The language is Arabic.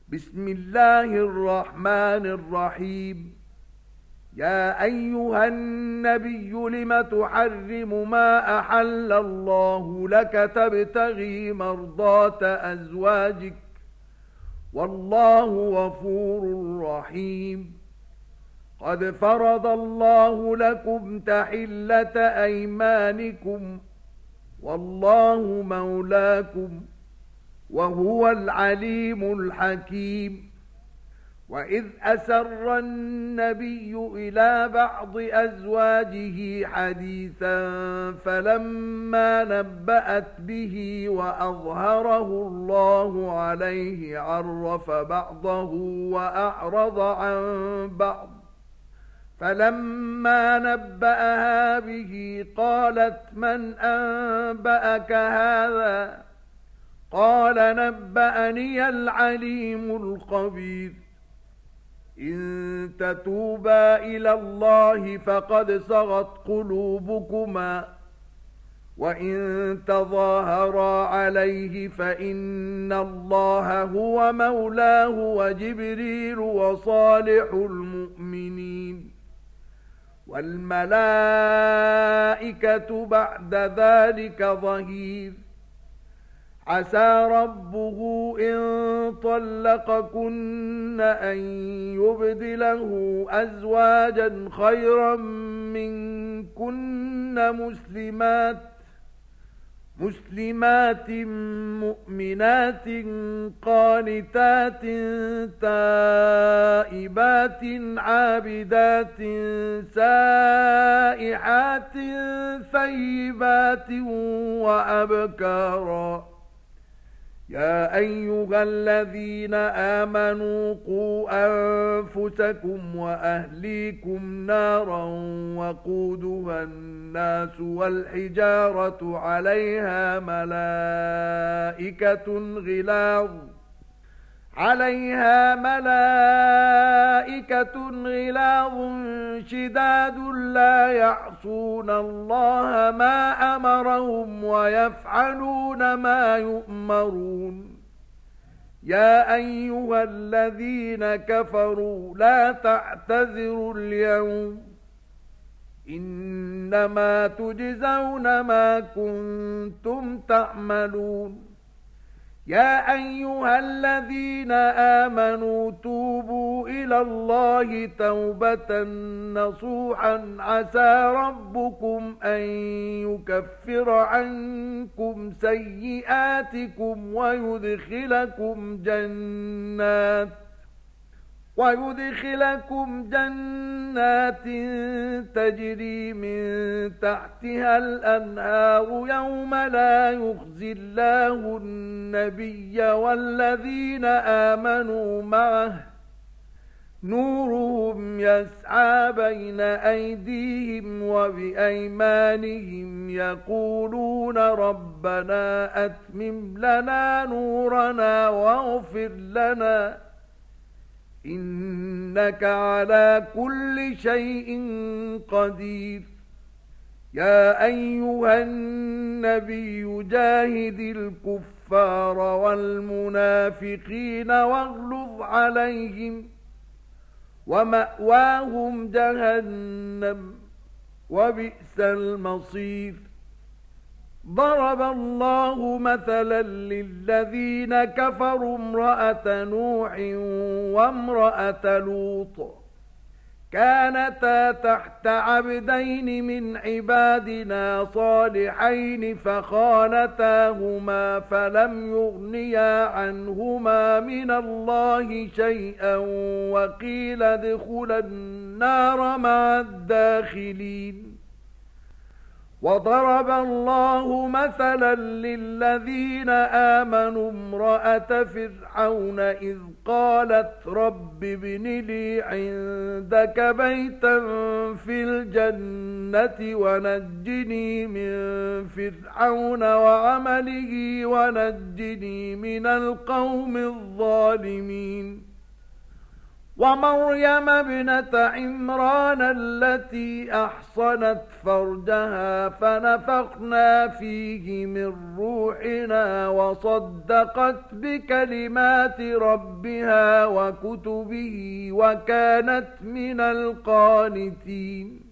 بسم الله الرحمن الرحيم. يا أيها النبي لم تحرم ما أحل الله لك تبتغي مرضات أزواجك والله غفور رحيم. قد فرض الله لكم تحلة أيمانكم والله مولاكم وهو العليم الحكيم. وإذ أسر النبي إلى بعض أزواجه حديثا فلما نبأت به وأظهره الله عليه عرف بعضه وأعرض عن بعض، فلما نبأها به قالت من أنبأك هذا؟ قال نبأني العليم الخبير. إن تتوبا إلى الله فقد صغت قلوبكما وإن تظاهرا عليه فإن الله هو مولاه وجبريل وصالح المؤمنين والملائكة بعد ذلك ظهير. عسى ربه إن طلقكن أن يبدله أزواجا خيرا منكن مسلمات مؤمنات قانتات تائبات عابدات سائحات ثيبات وأبكارا. يا أيها الذين آمنوا قوا أنفسكم وأهليكم نارا وقودها الناس والحجارة عليها ملائكة غلاظ شداد لا يعصون الله ما أمرهم ويفعلون ما يؤمرون. يا أيها الذين كفروا لا تعتذروا اليوم إنما تجزون ما كنتم تعملون. يا أيها الذين آمنوا توبوا إلى الله توبة نصوحا عسى ربكم أن يكفر عنكم سيئاتكم ويدخلكم جنات تجري من تحتها الأنهار يوم لا يخزي الله النبي والذين آمنوا معه نورهم يسعى بين أيديهم وبأيمانهم يقولون ربنا أتمم لنا نورنا واغفر لنا إنك على كل شيء قدير. يا أيها النبي جاهد الكفار والمنافقين واغلظ عليهم ومأواهم جهنم وبئس المصير. ضرب الله مثلا للذين كفروا امرأة نوح وامرأة لوط كانتا تحت عبدين من عبادنا صالحين فخانتاهما فلم يغنيا عنهما من الله شيئا وقيل ادخلا النار مع الداخلين. وضرب الله مثلا للذين آمنوا امرأة فرعون إذ قالت رب ابن لي عندك بيتا في الجنة ونجني من فرعون وعمله ونجني من القوم الظالمين. ومريم ابنة عمران التي أحصنت فرجها فنفخنا فيه من روحنا وصدقت بكلمات ربها وكتبه وكانت من القانتين